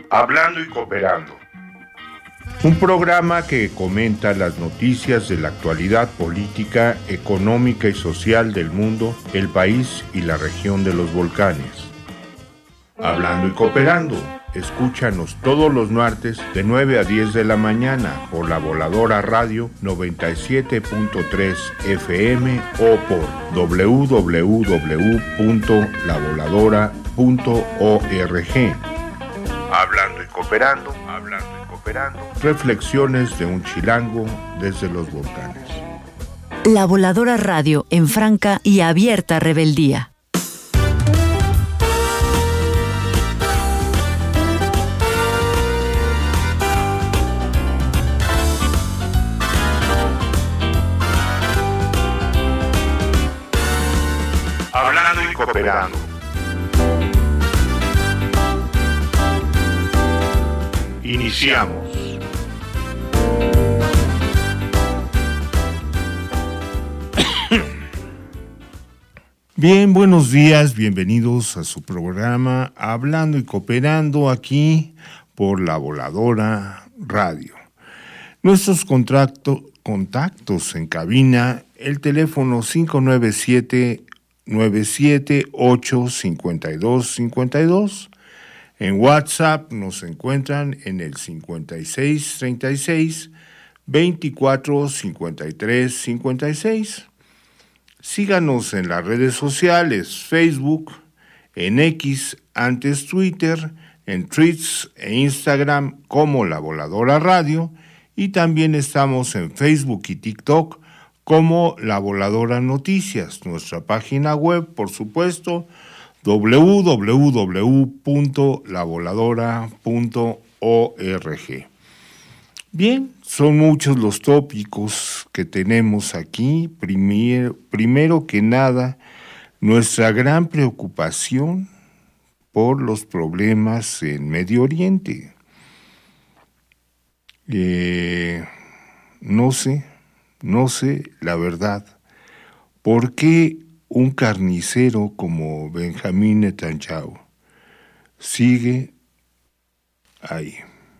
Hablando y Cooperando. Un programa que comenta las noticias de la actualidad política, económica y social del mundo, el país y la región de los volcanes. Hablando y Cooperando. Escúchanos todos los martes de 9 a 10 de la mañana por la Voladora Radio 97.3 FM o por www.lavoladora.org. Hablando y Cooperando, hablando y cooperando. Reflexiones de un chilango desde los volcanes. La Voladora Radio en franca y abierta rebeldía. Hablando y Cooperando. Iniciamos. Bien, buenos días, bienvenidos a su programa Hablando y Cooperando aquí por la Voladora Radio. Nuestros contactos en cabina, el teléfono 597-978-5252. En WhatsApp nos encuentran en el 5636-245356. Síganos en las redes sociales, Facebook, en X, antes Twitter, en Threads e Instagram como La Voladora Radio, y también estamos en Facebook y TikTok como La Voladora Noticias. Nuestra página web, por supuesto, www.lavoladora.org. Bien, son muchos los tópicos que tenemos aquí. Primero que nada, nuestra gran preocupación por los problemas en Medio Oriente. No sé, la verdad, ¿por qué un carnicero como Benjamín Netanyahu sigue ahí?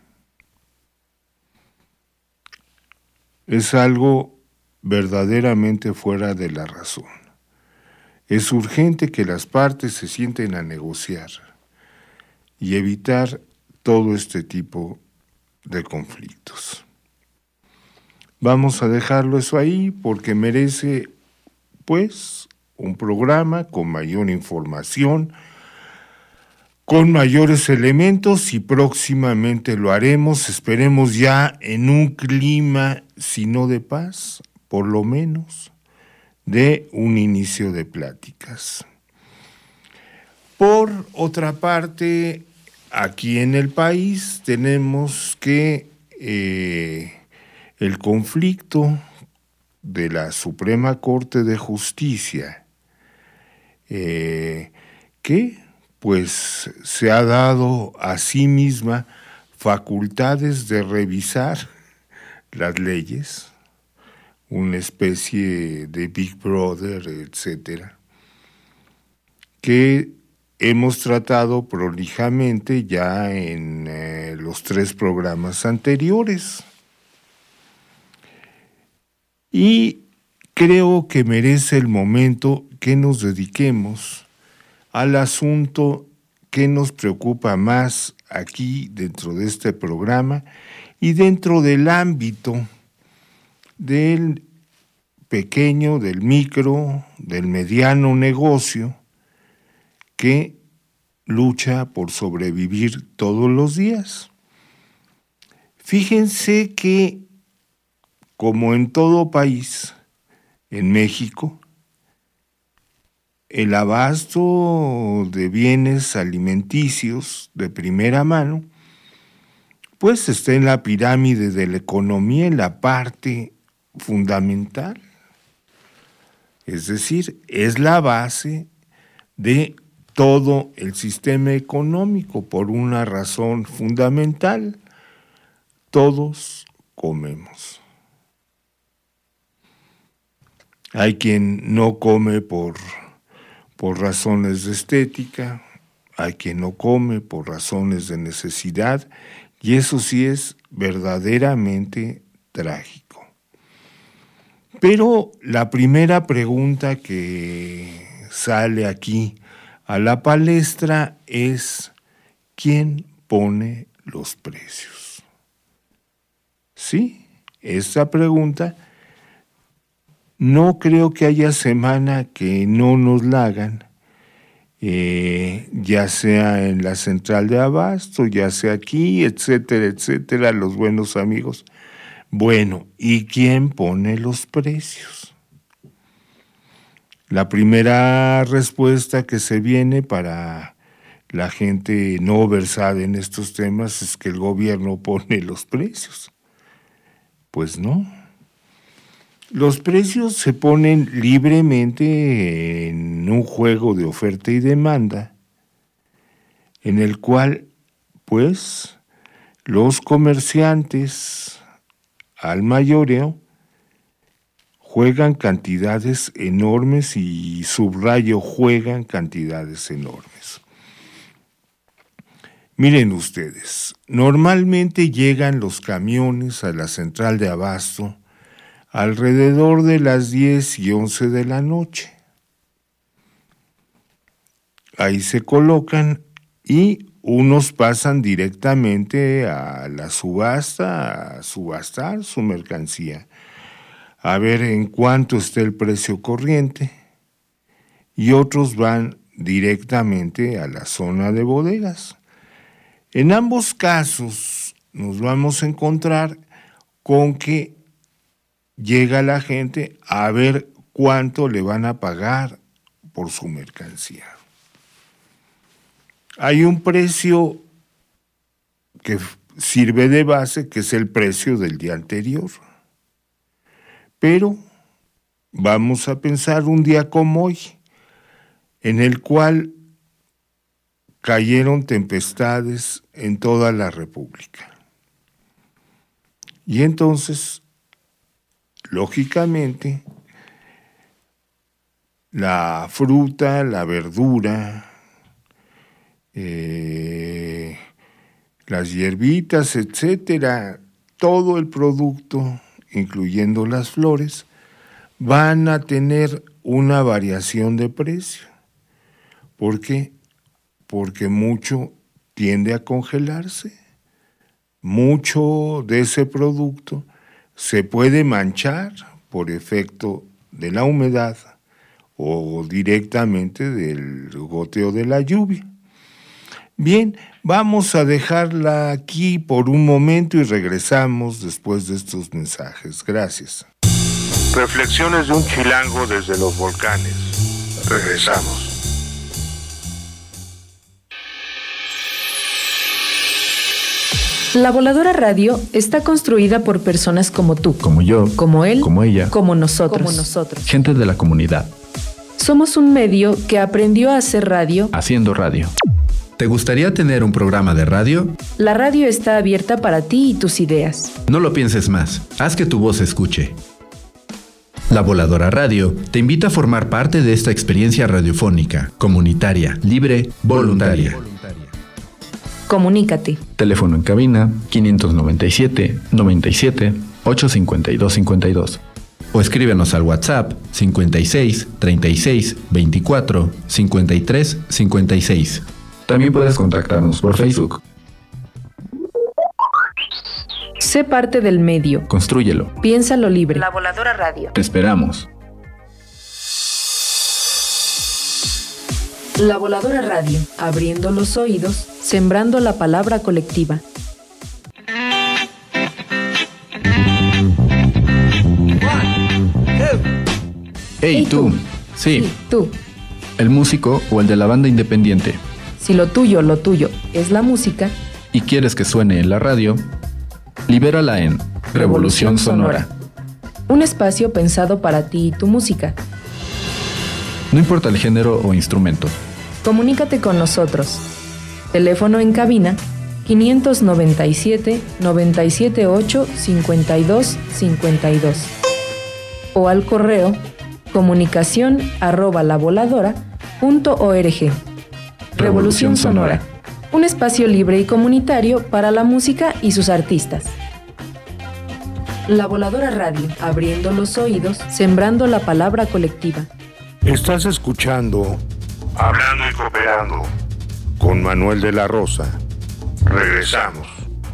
Es algo verdaderamente fuera de la razón. Es urgente que las partes se sienten a negociar y evitar todo este tipo de conflictos. Vamos a dejarlo eso ahí porque merece, pues, un programa con mayor información, con mayores elementos, y próximamente lo haremos, esperemos ya en un clima, si no de paz, por lo menos de un inicio de pláticas. Por otra parte, aquí en el país tenemos que el conflicto de la Suprema Corte de Justicia, que pues se ha dado a sí misma facultades de revisar las leyes, una especie de Big Brother, etcétera, que hemos tratado prolijamente ya en los 3 programas anteriores. Y creo que merece el momento que nos dediquemos al asunto que nos preocupa más aquí dentro de este programa y dentro del ámbito del pequeño, del micro, del mediano negocio que lucha por sobrevivir todos los días. Fíjense que, como en todo país, en México, el abasto de bienes alimenticios de primera mano, pues está en la pirámide de la economía, en la parte fundamental. Es decir, es la base de todo el sistema económico por una razón fundamental. Todos comemos. Hay quien no come por razones de estética, hay quien no come por razones de necesidad, y eso sí es verdaderamente trágico. Pero la primera pregunta que sale aquí a la palestra es: ¿quién pone los precios? Sí, esta pregunta no creo que haya semana que no nos la hagan, ya sea en la central de abasto, ya sea aquí, etcétera, etcétera, los buenos amigos. Bueno, ¿y quién pone los precios? La primera respuesta que se viene para la gente no versada en estos temas es que el gobierno pone los precios. Pues no. Los precios se ponen libremente en un juego de oferta y demanda, en el cual, pues, los comerciantes al mayoreo juegan cantidades enormes, y subrayo, juegan cantidades enormes. Miren ustedes, normalmente llegan los camiones a la central de abasto alrededor de las 10 y 11 de la noche. Ahí se colocan y unos pasan directamente a la subasta, a subastar su mercancía, a ver en cuánto está el precio corriente, y otros van directamente a la zona de bodegas. En ambos casos nos vamos a encontrar con que llega la gente a ver cuánto le van a pagar por su mercancía. Hay un precio que sirve de base, que es el precio del día anterior. Pero vamos a pensar un día como hoy, en el cual cayeron tempestades en toda la República. Y entonces, lógicamente, la fruta, la verdura, las hierbitas, etcétera, todo el producto, incluyendo las flores, van a tener una variación de precio. ¿Por qué? Porque mucho tiende a congelarse. Mucho de ese producto se puede manchar por efecto de la humedad o directamente del goteo de la lluvia. Bien, vamos a dejarla aquí por un momento y regresamos después de estos mensajes. Gracias. Reflexiones de un chilango desde los volcanes. Regresamos. La Voladora Radio está construida por personas como tú, como yo, como él, como ella, como nosotros. Gente de la comunidad. Somos un medio que aprendió a hacer radio haciendo radio. ¿Te gustaría tener un programa de radio? La radio está abierta para ti y tus ideas. No lo pienses más, haz que tu voz se escuche. La Voladora Radio te invita a formar parte de esta experiencia radiofónica, comunitaria, libre, voluntaria. Comunícate. Teléfono en cabina 597 97 852 52. O escríbenos al WhatsApp 56 36 24 53 56. También puedes contactarnos por Facebook. Sé parte del medio. Constrúyelo. Piénsalo libre. La Voladora Radio. Te esperamos. La Voladora Radio, abriendo los oídos, sembrando la palabra colectiva. ¡Hey, tú! Sí, tú. El músico o el de la banda independiente. Si lo tuyo es la música y quieres que suene en la radio, libérala en Revolución Sonora. Un espacio pensado para ti y tu música. No importa el género o instrumento. Comunícate con nosotros. Teléfono en cabina 597 978 52 52. O al correo comunicación@lavoladora.org. Revolución Sonora, un espacio libre y comunitario para la música y sus artistas. La Voladora Radio, abriendo los oídos, sembrando la palabra colectiva. Estás escuchando Hablando y Cooperando con Manuel de la Rosa. Regresamos.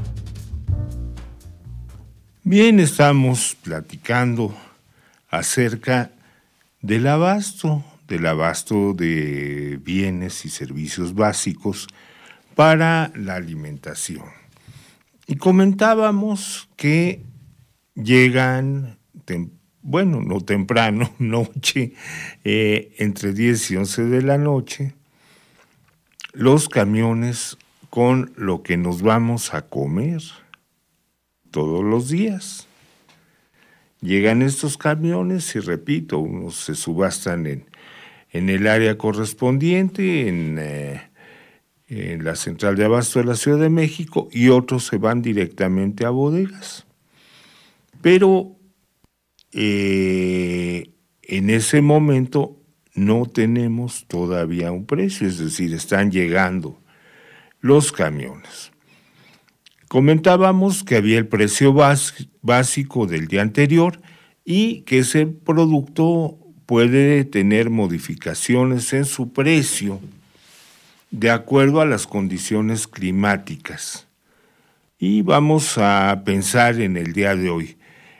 Bien, estamos platicando acerca del abasto de bienes y servicios básicos para la alimentación. Y comentábamos que llegan, no temprano, noche, entre 10 y 11 de la noche, los camiones con lo que nos vamos a comer todos los días. Llegan estos camiones y, repito, unos se subastan en el área correspondiente, en la central de abasto de la Ciudad de México, y otros se van directamente a bodegas. Pero en ese momento no tenemos todavía un precio, es decir, están llegando los camiones. Comentábamos que había el precio básico del día anterior y que ese producto puede tener modificaciones en su precio de acuerdo a las condiciones climáticas. Y vamos a pensar en el día de hoy.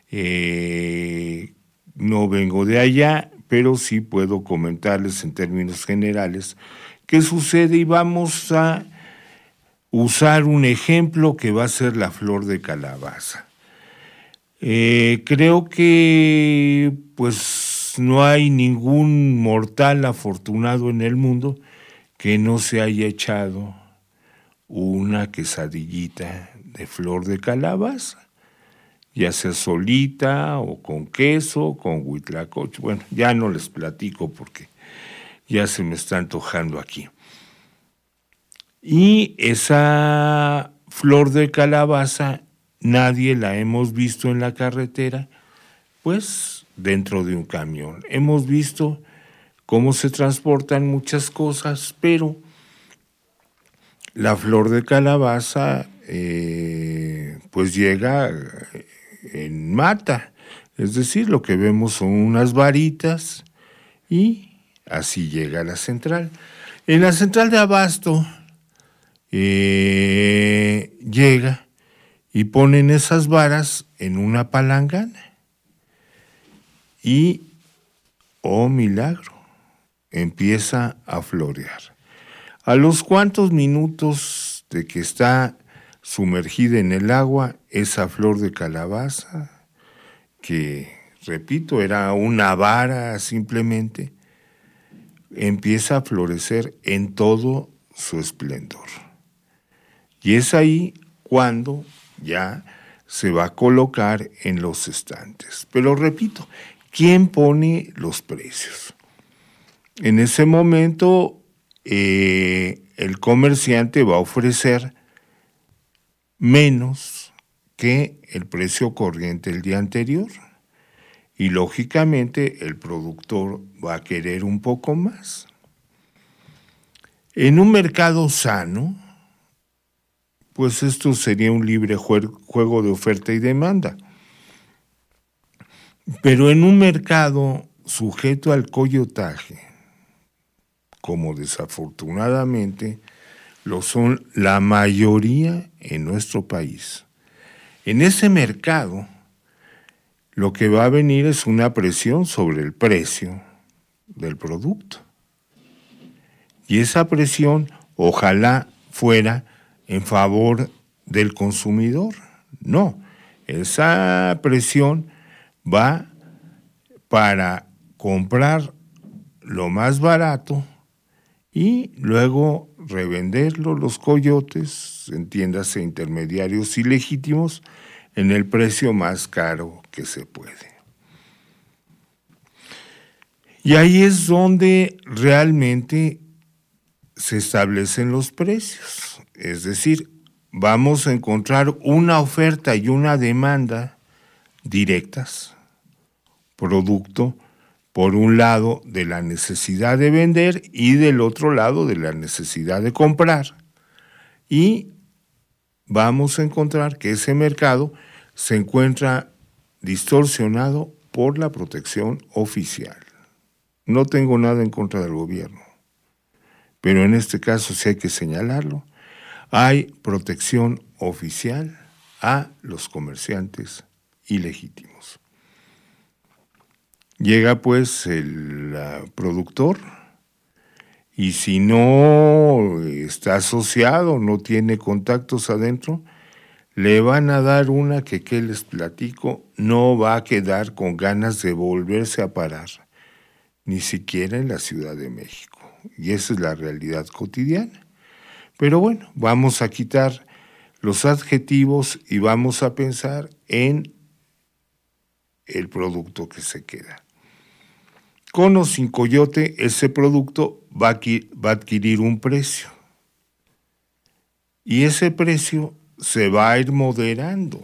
No vengo de allá, pero sí puedo comentarles en términos generales qué sucede, y vamos a usar un ejemplo que va a ser la flor de calabaza. Creo que pues no hay ningún mortal afortunado en el mundo que no se haya echado una quesadillita de flor de calabaza, ya sea solita o con queso, con huitlacoche. Bueno, ya no les platico porque ya se me está antojando aquí. Y esa flor de calabaza nadie la hemos visto en la carretera, pues dentro de un camión. Hemos visto cómo se transportan muchas cosas, pero la flor de calabaza pues llega en mata, es decir, lo que vemos son unas varitas y así llega a la central. En la central de abasto llega y ponen esas varas en una palangana y, oh milagro, empieza a florear. A los cuantos minutos de que está sumergida en el agua, esa flor de calabaza, que, repito, era una vara simplemente, empieza a florecer en todo su esplendor. Y es ahí cuando ya se va a colocar en los estantes. Pero repito, ¿quién pone los precios? En ese momento el comerciante va a ofrecer menos que el precio corriente el día anterior, y lógicamente el productor va a querer un poco más. En un mercado sano, pues esto sería un libre juego de oferta y demanda. Pero en un mercado sujeto al coyotaje, como desafortunadamente lo son la mayoría en nuestro país, en ese mercado lo que va a venir es una presión sobre el precio del producto. Y esa presión ojalá fuera en favor del consumidor. No, esa presión va para comprar lo más barato y luego revenderlo los coyotes, entiéndase intermediarios ilegítimos, en el precio más caro que se puede. Y ahí es donde realmente se establecen los precios. Es decir, vamos a encontrar una oferta y una demanda directas, producto Por un lado, de la necesidad de vender y del otro lado, de la necesidad de comprar. Y vamos a encontrar que ese mercado se encuentra distorsionado por la protección oficial. No tengo nada en contra del gobierno, pero en este caso sí hay que señalarlo. Hay protección oficial a los comerciantes ilegítimos. Llega pues el productor y si no está asociado, no tiene contactos adentro, le van a dar una que les platico, no va a quedar con ganas de volverse a parar, ni siquiera en la Ciudad de México. Y esa es la realidad cotidiana. Pero bueno, vamos a quitar los adjetivos y vamos a pensar en el producto que se queda. Con o sin coyote, ese producto va a adquirir un precio. Y ese precio se va a ir moderando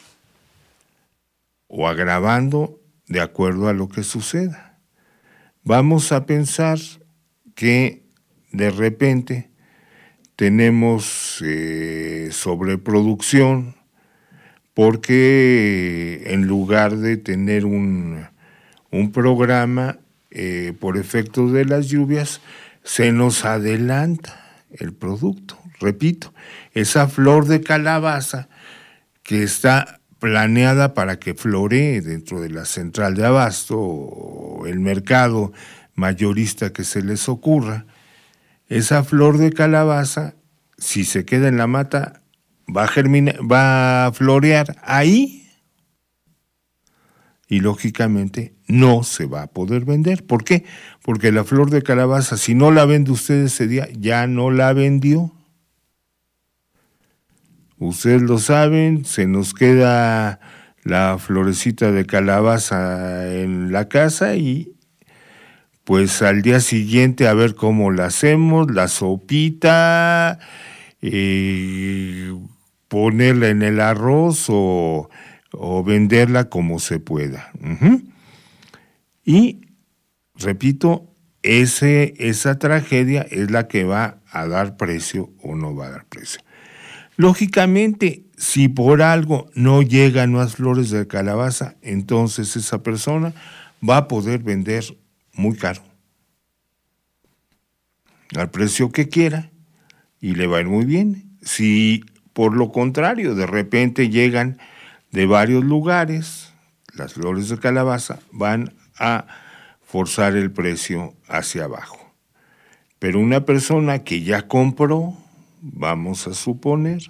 o agravando de acuerdo a lo que suceda. Vamos a pensar que de repente tenemos sobreproducción porque en lugar de tener un programa por efecto de las lluvias, se nos adelanta el producto. Repito, esa flor de calabaza que está planeada para que floree dentro de la central de abasto o el mercado mayorista que se les ocurra, esa flor de calabaza, si se queda en la mata, va a florear ahí y lógicamente no se va a poder vender. ¿Por qué? Porque la flor de calabaza, si no la vende usted ese día, ya no la vendió. Ustedes lo saben, se nos queda la florecita de calabaza en la casa y pues al día siguiente a ver cómo la hacemos, la sopita, ponerla en el arroz o venderla como se pueda. Y, repito, esa tragedia es la que va a dar precio o no va a dar precio. Lógicamente, si por algo no llegan más flores de calabaza, entonces esa persona va a poder vender muy caro, al precio que quiera, y le va a ir muy bien. Si por lo contrario, de repente llegan de varios lugares, las flores de calabaza van a forzar el precio hacia abajo. Pero una persona que ya compró, vamos a suponer,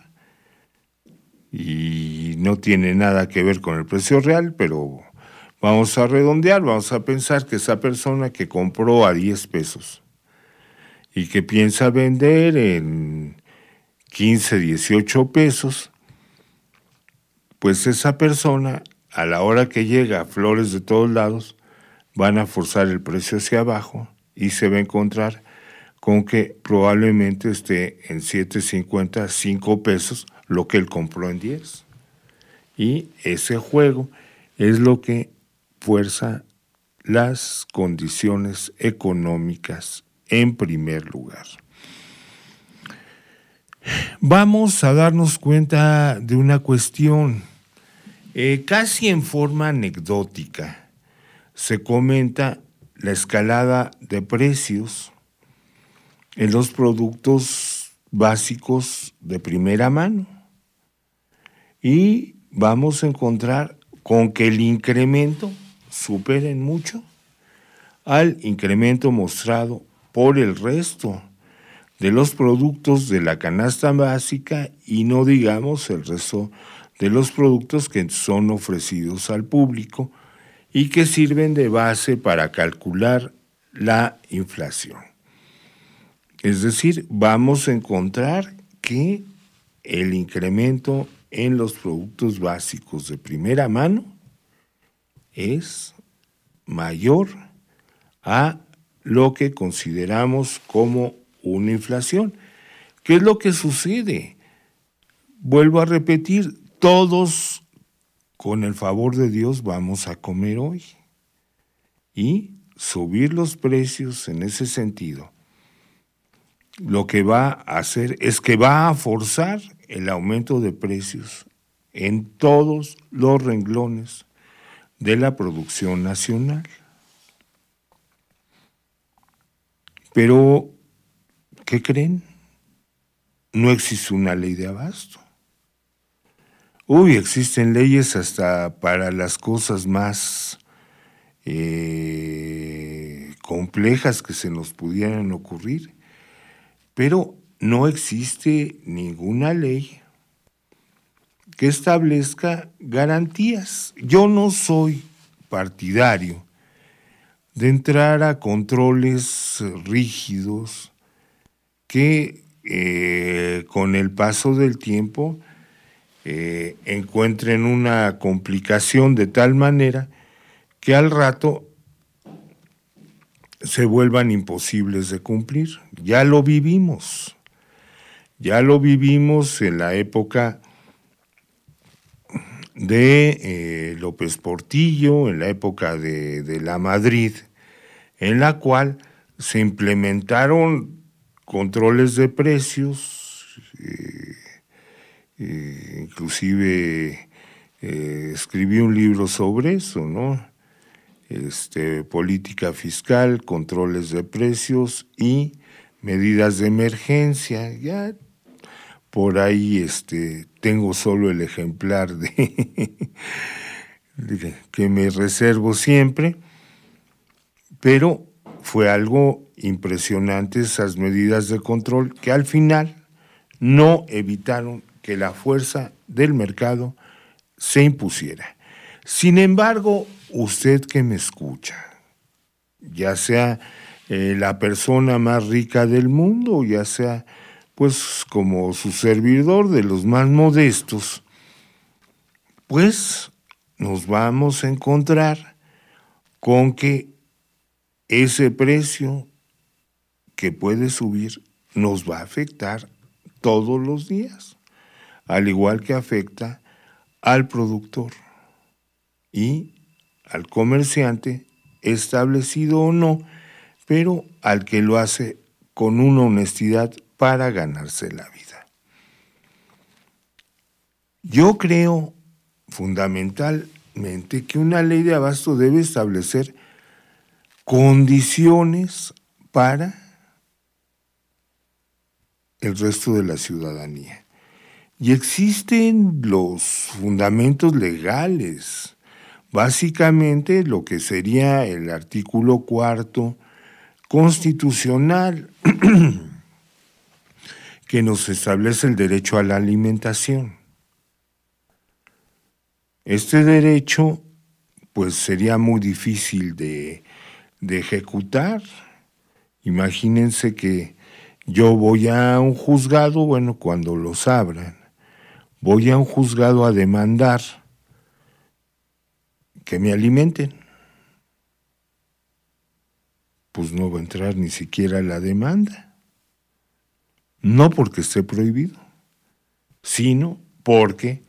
y no tiene nada que ver con el precio real, pero vamos a redondear, vamos a pensar que esa persona que compró a 10 pesos y que piensa vender en 15, 18 pesos, pues esa persona, a la hora que llega flores de todos lados, van a forzar el precio hacia abajo y se va a encontrar con que probablemente esté en 7.50, 5 pesos, lo que él compró en 10. Y ese juego es lo que fuerza las condiciones económicas en primer lugar. Vamos a darnos cuenta de una cuestión. Casi en forma anecdótica, se comenta la escalada de precios en los productos básicos de primera mano. Y vamos a encontrar con que el incremento supere en mucho al incremento mostrado por el resto de los productos de la canasta básica y no digamos el resto de los productos que son ofrecidos al público y que sirven de base para calcular la inflación. Es decir, vamos a encontrar que el incremento en los productos básicos de primera mano es mayor a lo que consideramos como una inflación. ¿Qué es lo que sucede? Vuelvo a repetir, todos, con el favor de Dios, vamos a comer hoy. Y subir los precios en ese sentido, lo que va a hacer es que va a forzar el aumento de precios en todos los renglones de la producción nacional. Pero, ¿qué creen? No existe una ley de abasto. Existen leyes hasta para las cosas más complejas que se nos pudieran ocurrir, pero no existe ninguna ley que establezca garantías. Yo no soy partidario de entrar a controles rígidos que con el paso del tiempo encuentren una complicación de tal manera que al rato se vuelvan imposibles de cumplir. Ya lo vivimos en la época de López Portillo, en la época de la Madrid, en la cual se implementaron controles de precios, inclusive escribí un libro sobre eso, ¿no? Política fiscal, controles de precios y medidas de emergencia. Ya por ahí tengo solo el ejemplar de que me reservo siempre, pero fue algo impresionante esas medidas de control que al final no evitaron que la fuerza del mercado se impusiera. Sin embargo, usted que me escucha, ya sea la persona más rica del mundo, ya sea pues como su servidor de los más modestos, pues nos vamos a encontrar con que ese precio que puede subir nos va a afectar todos los días, al igual que afecta al productor y al comerciante, establecido o no, pero al que lo hace con una honestidad para ganarse la vida. Yo creo fundamentalmente que una ley de abasto debe establecer condiciones para el resto de la ciudadanía. Y existen los fundamentos legales, básicamente lo que sería el artículo 4 constitucional, que nos establece el derecho a la alimentación. Este derecho, pues sería muy difícil de ejecutar. Imagínense que yo voy a un juzgado, bueno, cuando los abran, voy a un juzgado a demandar que me alimenten. Pues no va a entrar ni siquiera la demanda. No porque esté prohibido, sino porque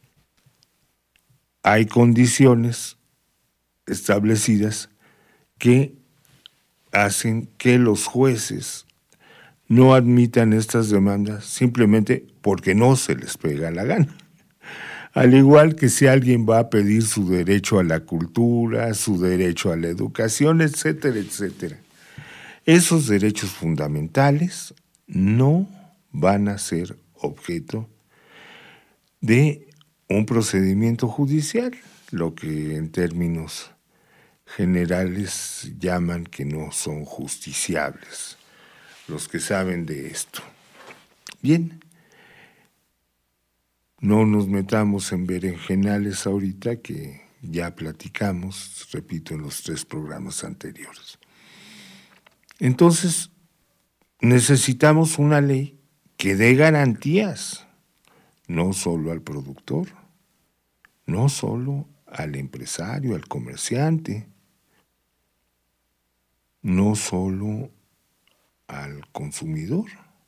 hay condiciones establecidas que hacen que los jueces no admitan estas demandas simplemente porque no se les pega la gana. Al igual que si alguien va a pedir su derecho a la cultura, su derecho a la educación, etcétera, etcétera. Esos derechos fundamentales no van a ser objeto de un procedimiento judicial, lo que en términos generales llaman que no son justiciables, los que saben de esto. Bien, no nos metamos en berenjenales ahorita, que ya platicamos, repito, en los 3 programas anteriores. Entonces, necesitamos una ley que dé garantías, no solo al productor, no solo al empresario, al comerciante, no solo al consumidor,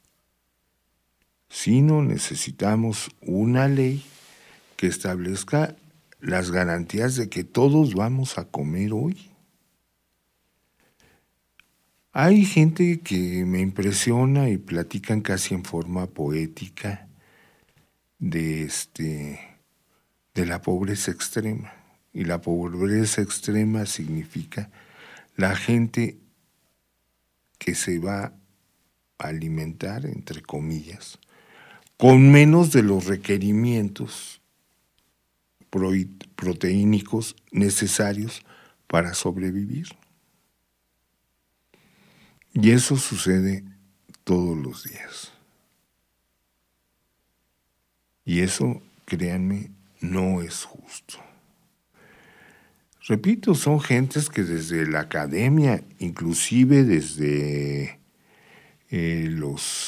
sino necesitamos una ley que establezca las garantías de que todos vamos a comer hoy. Hay gente que me impresiona y platican casi en forma poética de la pobreza extrema. Y la pobreza extrema significa la gente que se va a alimentar, entre comillas, con menos de los requerimientos proteínicos necesarios para sobrevivir. Y eso sucede todos los días. Y eso, créanme, no es justo. Repito, son gentes que desde la academia, inclusive desde los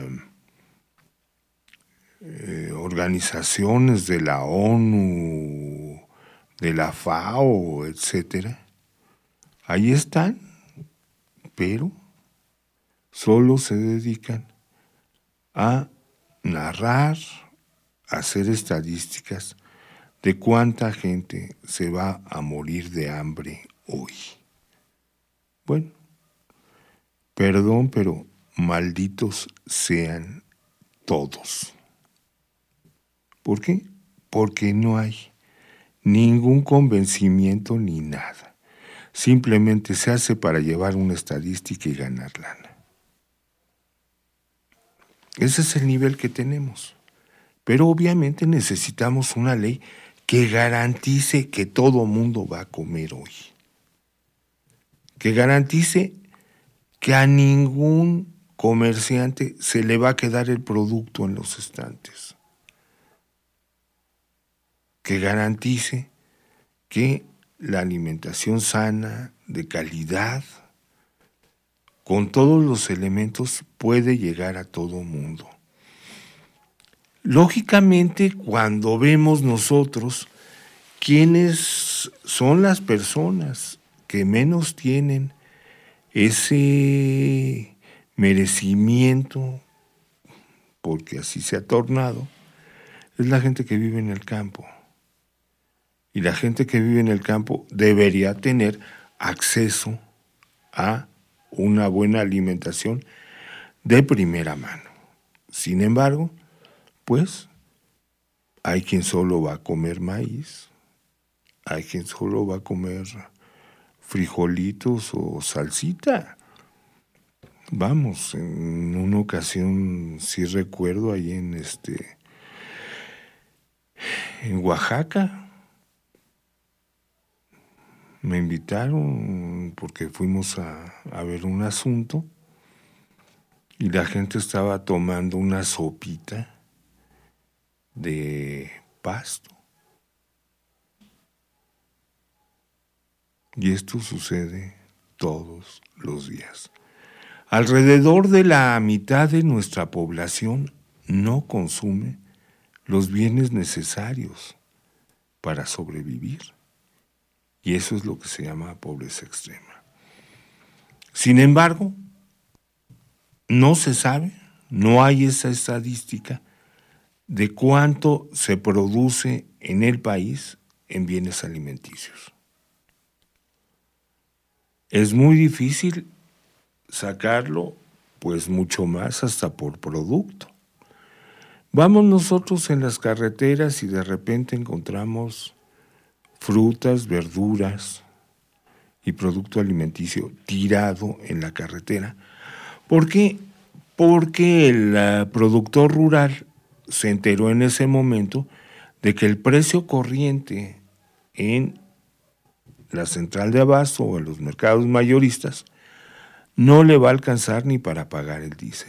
organizaciones de la ONU, de la FAO, etcétera, ahí están, pero solo se dedican a narrar, a hacer estadísticas de cuánta gente se va a morir de hambre hoy. Bueno, perdón, pero malditos sean todos. ¿Por qué? Porque no hay ningún convencimiento ni nada. Simplemente se hace para llevar una estadística y ganar lana. Ese es el nivel que tenemos. Pero obviamente necesitamos una ley que garantice que todo mundo va a comer hoy. Que garantice que a ningún comerciante se le va a quedar el producto en los estantes. Que garantice que la alimentación sana, de calidad, con todos los elementos, puede llegar a todo mundo. Lógicamente, cuando vemos nosotros quiénes son las personas que menos tienen ese merecimiento, porque así se ha tornado, es la gente que vive en el campo. Y la gente que vive en el campo debería tener acceso a una buena alimentación de primera mano. Sin embargo, pues hay quien solo va a comer maíz, hay quien solo va a comer frijolitos o salsita. Vamos, en una ocasión sí recuerdo ahí en Oaxaca, me invitaron porque fuimos a ver un asunto y la gente estaba tomando una sopita de pasto. Y esto sucede todos los días. Alrededor de la mitad de nuestra población no consume los bienes necesarios para sobrevivir. Y eso es lo que se llama pobreza extrema. Sin embargo, no se sabe, no hay esa estadística de cuánto se produce en el país en bienes alimenticios. Es muy difícil sacarlo, pues mucho más hasta por producto. Vamos nosotros en las carreteras y de repente encontramos frutas, verduras y producto alimenticio tirado en la carretera. ¿Por qué? Porque el productor rural se enteró en ese momento de que el precio corriente en la central de abasto o en los mercados mayoristas no le va a alcanzar ni para pagar el diésel.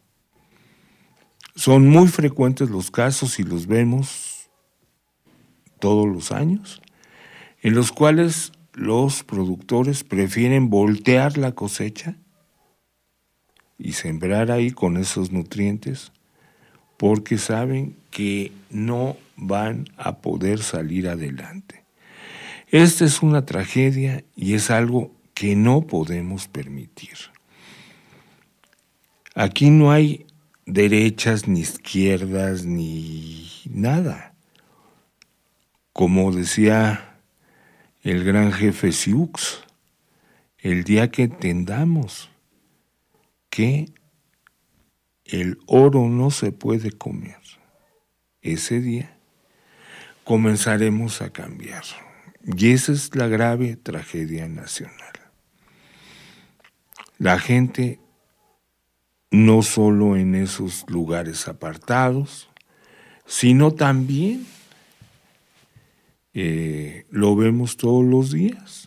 Son muy frecuentes los casos y los vemos todos los años, en los cuales los productores prefieren voltear la cosecha y sembrar ahí con esos nutrientes porque saben que no van a poder salir adelante. Esta es una tragedia y es algo que no podemos permitir. Aquí no hay derechas ni izquierdas ni nada. Como decía el gran jefe Sioux, el día que entendamos que el oro no se puede comer, ese día comenzaremos a cambiar. Y esa es la grave tragedia nacional. La gente, no solo en esos lugares apartados, sino también lo vemos todos los días.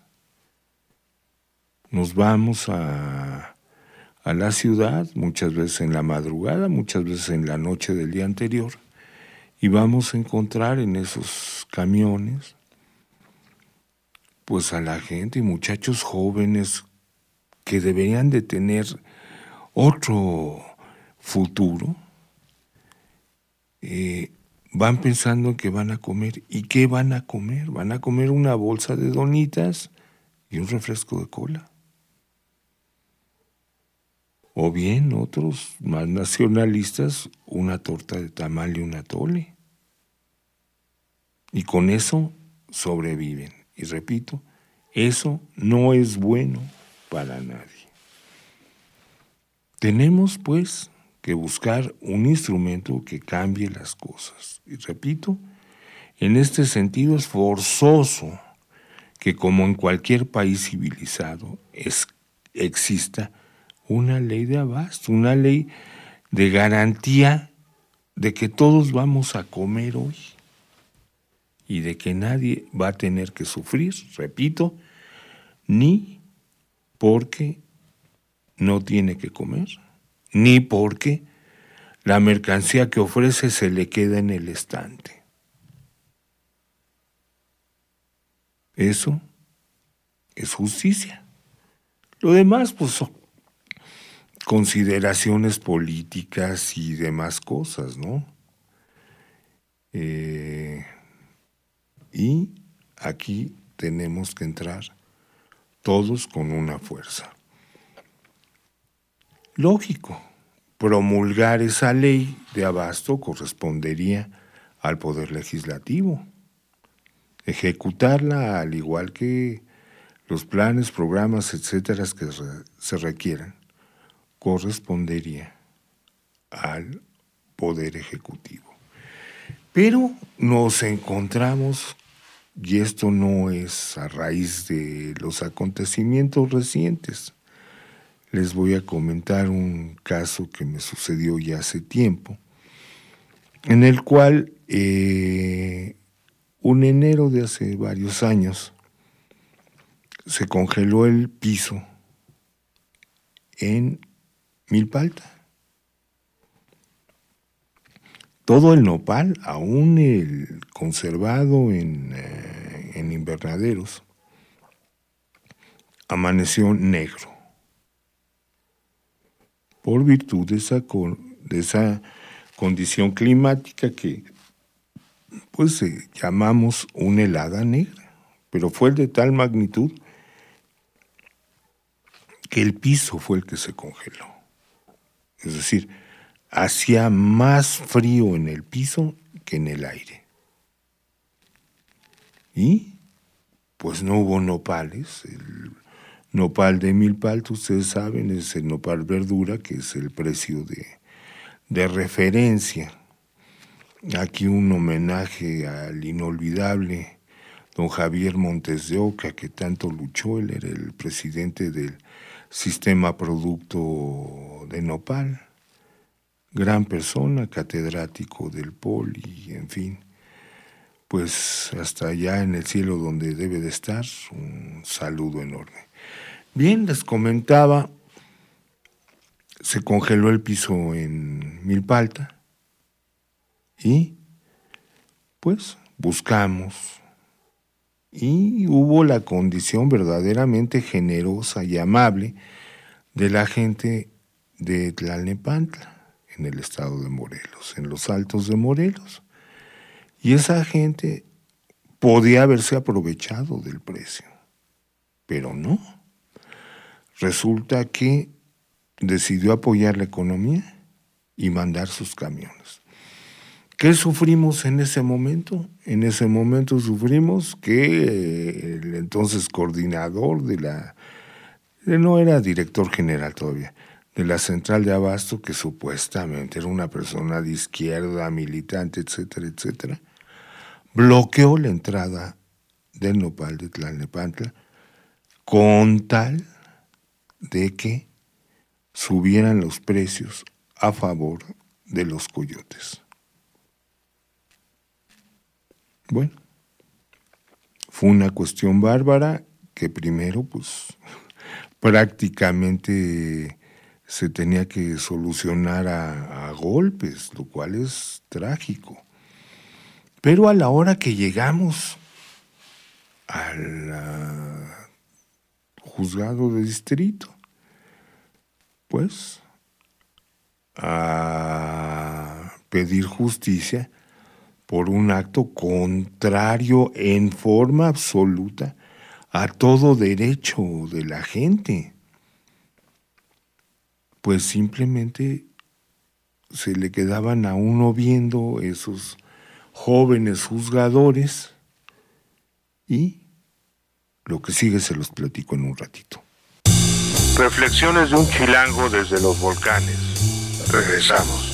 Nos vamos a la ciudad, muchas veces en la madrugada, muchas veces en la noche del día anterior, y vamos a encontrar en esos camiones pues a la gente y muchachos jóvenes que deberían de tener otro futuro, van pensando que van a comer. ¿Y qué van a comer? Van a comer una bolsa de donitas y un refresco de cola. O bien otros más nacionalistas, una torta de tamal y un atole. Y con eso sobreviven. Y repito, eso no es bueno para nadie. Tenemos, pues, que buscar un instrumento que cambie las cosas. Y repito, en este sentido es forzoso que, como en cualquier país civilizado, exista una ley de abasto, una ley de garantía de que todos vamos a comer hoy y de que nadie va a tener que sufrir, repito, ni porque no tiene que comer, ni porque la mercancía que ofrece se le queda en el estante. Eso es justicia. Lo demás, pues, son consideraciones políticas y demás cosas, ¿no? Y aquí tenemos que entrar todos con una fuerza. Lógico, promulgar esa ley de abasto correspondería al Poder Legislativo. Ejecutarla, al igual que los planes, programas, etcétera, que se requieran, correspondería al Poder Ejecutivo. Pero nos encontramos, y esto no es a raíz de los acontecimientos recientes. Les voy a comentar un caso que me sucedió ya hace tiempo, en el cual un enero de hace varios años se congeló el piso en Milpalta. Todo el nopal, aún el conservado en invernaderos, amaneció negro por virtud de esa condición climática que pues llamamos una helada negra, pero fue de tal magnitud que el piso fue el que se congeló. Es decir, hacía más frío en el piso que en el aire. Y pues no hubo nopales. El nopal de Milpalta, ustedes saben, es el nopal verdura, que es el precio de referencia. Aquí un homenaje al inolvidable don Javier Montes de Oca, que tanto luchó. Él era el presidente del Sistema Producto de Nopal. Gran persona, catedrático del Poli, en fin. Pues hasta allá en el cielo donde debe de estar, un saludo enorme. Bien, les comentaba, se congeló el piso en Milpalta y pues buscamos y hubo la condición verdaderamente generosa y amable de la gente de Tlalnepantla, en el estado de Morelos, en los Altos de Morelos. Y esa gente podía haberse aprovechado del precio, pero no. Resulta que decidió apoyar la economía y mandar sus camiones. ¿Qué sufrimos en ese momento? En ese momento sufrimos que el entonces coordinador no era director general todavía, de la central de abasto, que supuestamente era una persona de izquierda, militante, etcétera, etcétera, bloqueó la entrada del nopal de Tlalnepantla con tal de que subieran los precios a favor de los coyotes. Bueno, fue una cuestión bárbara que primero, pues, prácticamente se tenía que solucionar a golpes, lo cual es trágico. Pero a la hora que llegamos al juzgado de distrito, pues, a pedir justicia por un acto contrario en forma absoluta a todo derecho de la gente, pues simplemente se le quedaban a uno viendo esos jóvenes juzgadores, y lo que sigue se los platico en un ratito. Reflexiones de un chilango desde los volcanes. Regresamos.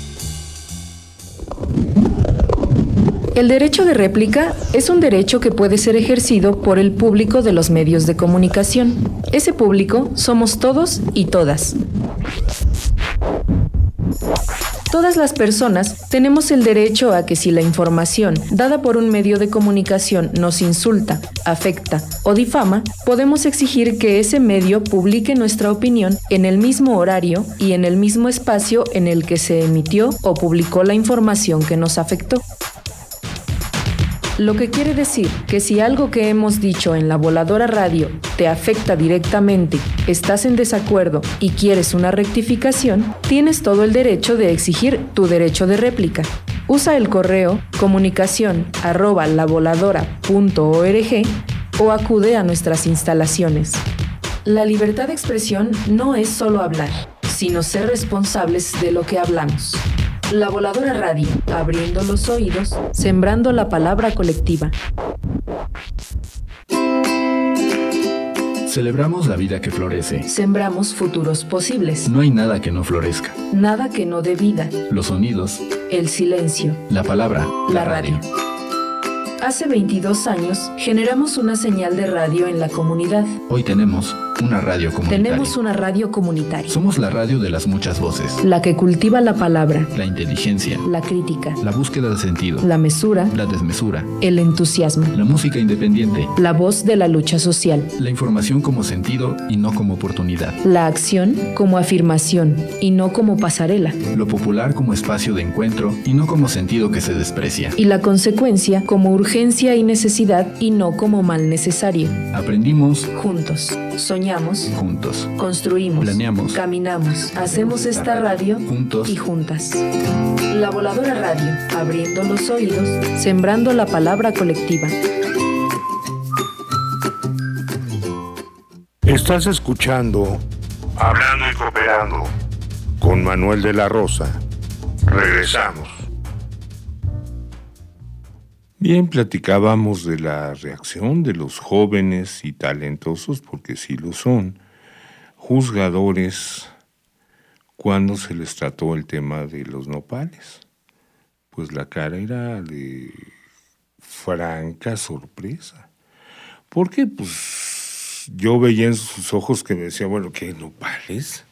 El derecho de réplica es un derecho que puede ser ejercido por el público de los medios de comunicación. Ese público somos todos y todas. Todas las personas tenemos el derecho a que si la información dada por un medio de comunicación nos insulta, afecta o difama, podemos exigir que ese medio publique nuestra opinión en el mismo horario y en el mismo espacio en el que se emitió o publicó la información que nos afectó. Lo que quiere decir que si algo que hemos dicho en La Voladora Radio te afecta directamente, estás en desacuerdo y quieres una rectificación, tienes todo el derecho de exigir tu derecho de réplica. Usa el correo comunicación@lavoladora.org o acude a nuestras instalaciones. La libertad de expresión no es solo hablar, sino ser responsables de lo que hablamos. La Voladora Radio, abriendo los oídos, sembrando la palabra colectiva. Celebramos la vida que florece. Sembramos futuros posibles. No hay nada que no florezca. Nada que no dé vida. Los sonidos. El silencio. La palabra. La radio. Hace 22 años generamos una señal de radio en la comunidad. Hoy tenemos una radio comunitaria. Tenemos una radio comunitaria. Somos la radio de las muchas voces. La que cultiva la palabra, La inteligencia. la crítica, La búsqueda de sentido. la mesura, La desmesura. el entusiasmo, La música independiente. la voz de la lucha social, La información como sentido y no como oportunidad. la acción como afirmación y no como pasarela, Lo popular como espacio de encuentro y no como sentido que se desprecia. y la consecuencia como urgencia y necesidad y no como mal necesario. Aprendimos Juntos, soñamos, juntos. construimos, Planeamos. caminamos, hacemos esta radio Juntos. y juntas. La Voladora Radio, abriendo los oídos, sembrando la palabra colectiva. Estás escuchando Hablando y Cooperando con Manuel de la Rosa. Regresamos. Bien, platicábamos de la reacción de los jóvenes y talentosos, porque sí lo son, juzgadores, cuando se les trató el tema de los nopales. Pues la cara era de franca sorpresa. Porque pues yo veía en sus ojos que me decía, bueno, ¿qué nopales?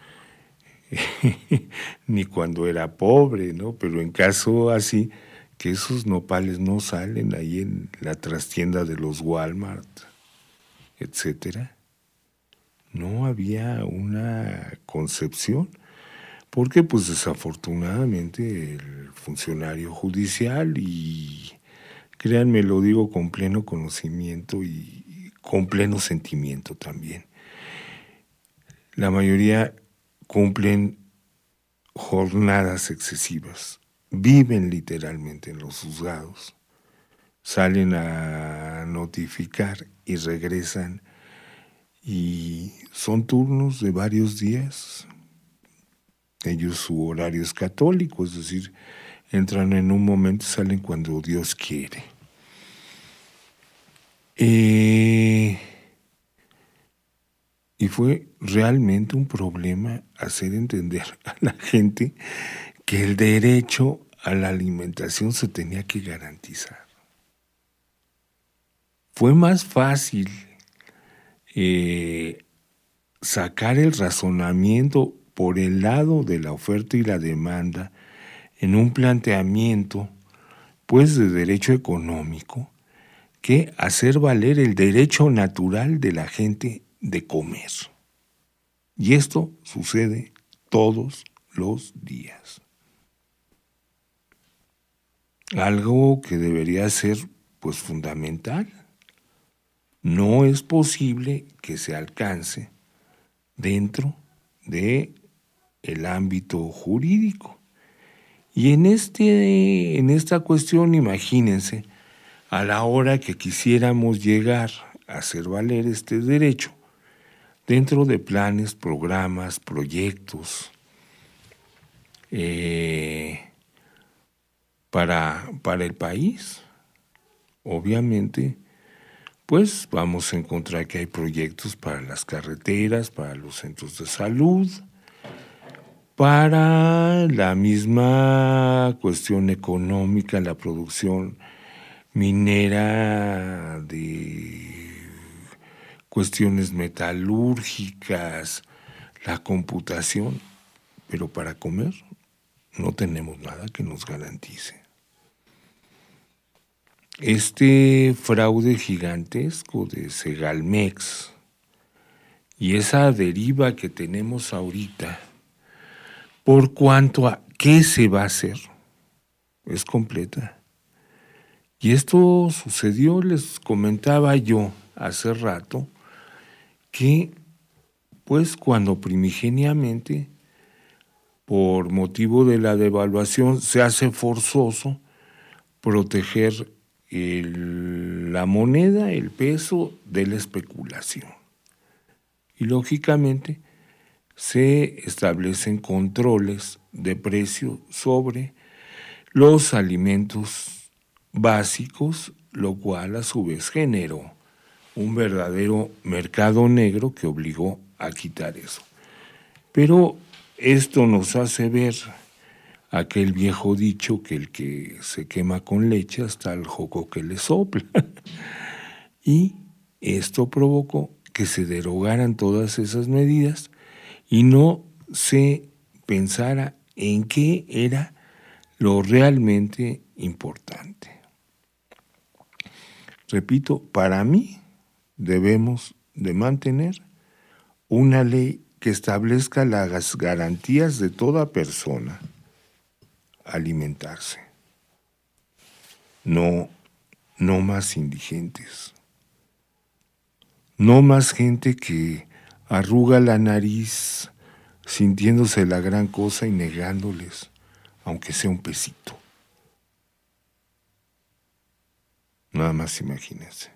Ni cuando era pobre, ¿no? Pero en caso así, que esos nopales no salen ahí en la trastienda de los Walmart, etcétera. No había una concepción, porque pues desafortunadamente el funcionario judicial, y créanme, lo digo con pleno conocimiento y con pleno sentimiento también, la mayoría cumplen jornadas excesivas, viven literalmente en los juzgados, salen a notificar y regresan, y son turnos de varios días. Ellos, su horario es católico, es decir, entran en un momento y salen cuando Dios quiere. Y fue realmente un problema hacer entender a la gente que el derecho a la alimentación se tenía que garantizar. Fue más fácil sacar el razonamiento por el lado de la oferta y la demanda en un planteamiento, pues, de derecho económico, que hacer valer el derecho natural de la gente de comer. Y esto sucede todos los días. Algo que debería ser, pues, fundamental. No es posible que se alcance dentro de el ámbito jurídico. Y en esta cuestión, imagínense, a la hora que quisiéramos llegar a hacer valer este derecho dentro de planes, programas, proyectos para el país, obviamente, pues vamos a encontrar que hay proyectos para las carreteras, para los centros de salud, para la misma cuestión económica, la producción minera, de cuestiones metalúrgicas, la computación, pero para comer no tenemos nada que nos garantice. Este fraude gigantesco de Segalmex y esa deriva que tenemos ahorita, por cuanto a qué se va a hacer, es completa. Y esto sucedió, les comentaba yo hace rato, que pues cuando primigeniamente, por motivo de la devaluación, se hace forzoso proteger la moneda, el peso, de la especulación. Y lógicamente se establecen controles de precio sobre los alimentos básicos, lo cual a su vez generó un verdadero mercado negro que obligó a quitar eso. Pero esto nos hace ver aquel viejo dicho que el que se quema con leche hasta el joco que le sopla. Y esto provocó que se derogaran todas esas medidas y no se pensara en qué era lo realmente importante. Repito, para mí debemos de mantener una ley que establezca las garantías de toda persona alimentarse. No más indigentes. No más gente que arruga la nariz sintiéndose la gran cosa y negándoles, aunque sea un pesito. Nada más imagínense.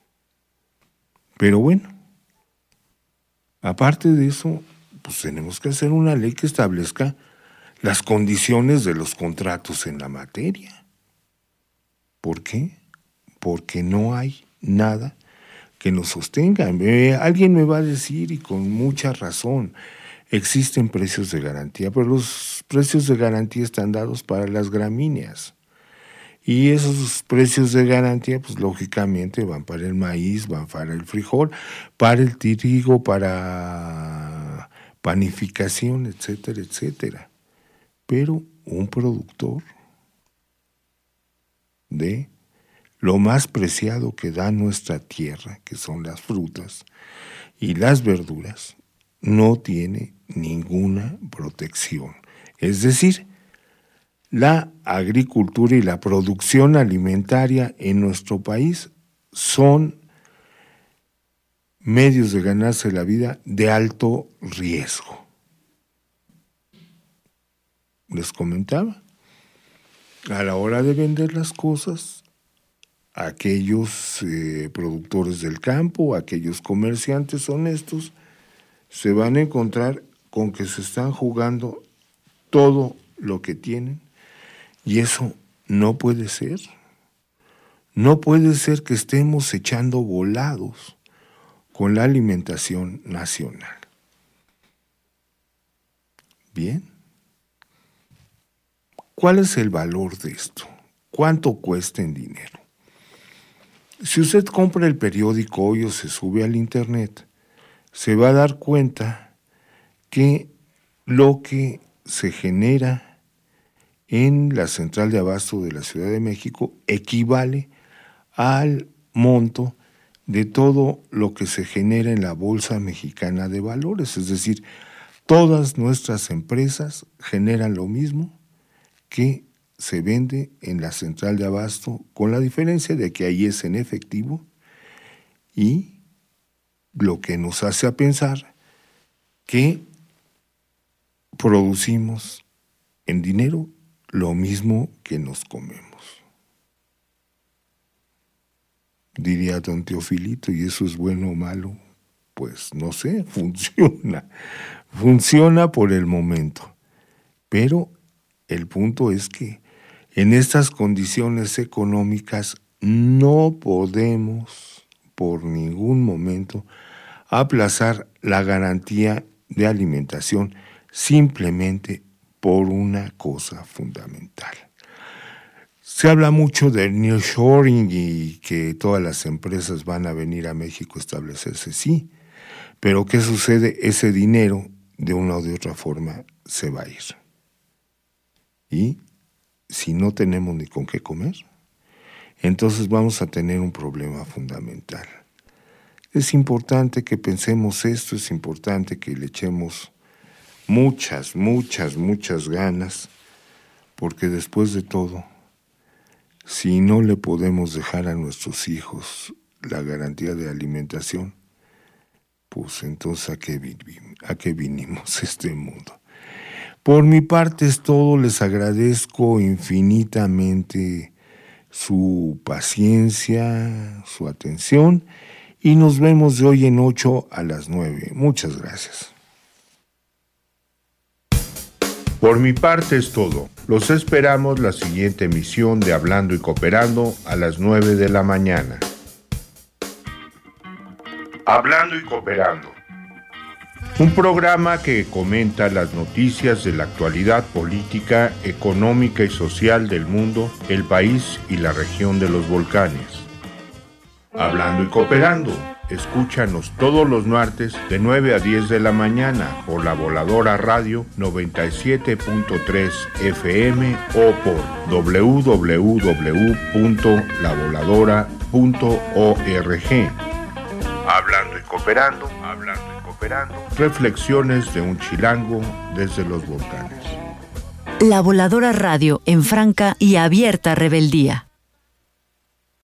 Pero bueno, aparte de eso, pues tenemos que hacer una ley que establezca las condiciones de los contratos en la materia. ¿Por qué? Porque no hay nada que nos sostenga. Alguien me va a decir, y con mucha razón, existen precios de garantía, pero los precios de garantía están dados para las gramíneas. Y esos precios de garantía, pues lógicamente van para el maíz, van para el frijol, para el trigo, para panificación, etcétera, etcétera. Pero un productor de lo más preciado que da nuestra tierra, que son las frutas y las verduras, no tiene ninguna protección. Es decir, la agricultura y la producción alimentaria en nuestro país son medios de ganarse la vida de alto riesgo. Les comentaba, a la hora de vender las cosas, aquellos productores del campo, aquellos comerciantes honestos, se van a encontrar con que se están jugando todo lo que tienen, y eso no puede ser. No puede ser que estemos echando volados con la alimentación nacional. Bien. ¿Cuál es el valor de esto? ¿Cuánto cuesta en dinero? Si usted compra el periódico hoy o se sube al internet, se va a dar cuenta que lo que se genera en la central de abasto de la Ciudad de México equivale al monto de todo lo que se genera en la Bolsa Mexicana de Valores. Es decir, todas nuestras empresas generan lo mismo que se vende en la central de abasto, con la diferencia de que ahí es en efectivo, y lo que nos hace a pensar que producimos en dinero lo mismo que nos comemos. Diría don Teofilito, ¿y eso es bueno o malo? Pues no sé, funciona por el momento, pero el punto es que en estas condiciones económicas no podemos por ningún momento aplazar la garantía de alimentación simplemente por una cosa fundamental. Se habla mucho del nearshoring y que todas las empresas van a venir a México a establecerse, sí, pero ¿qué sucede? Ese dinero de una o de otra forma se va a ir. Y si no tenemos ni con qué comer, entonces vamos a tener un problema fundamental. Es importante que pensemos esto, es importante que le echemos muchas ganas, porque después de todo, si no le podemos dejar a nuestros hijos la garantía de alimentación, pues entonces ¿a qué vinimos a este mundo? Por mi parte es todo, les agradezco infinitamente su paciencia, su atención, y nos vemos de hoy en 8 a las 9. Muchas gracias. Por mi parte es todo. Los esperamos la siguiente emisión de Hablando y Cooperando a las 9 de la mañana. Hablando y Cooperando. Un programa que comenta las noticias de la actualidad política, económica y social del mundo, el país y la región de los volcanes. Hablando y Cooperando. Escúchanos todos los martes de 9 a 10 de la mañana por La Voladora Radio 97.3 FM o por www.lavoladora.org. Hablando y Cooperando. Reflexiones de un chilango desde los volcanes. La Voladora Radio en franca y abierta rebeldía.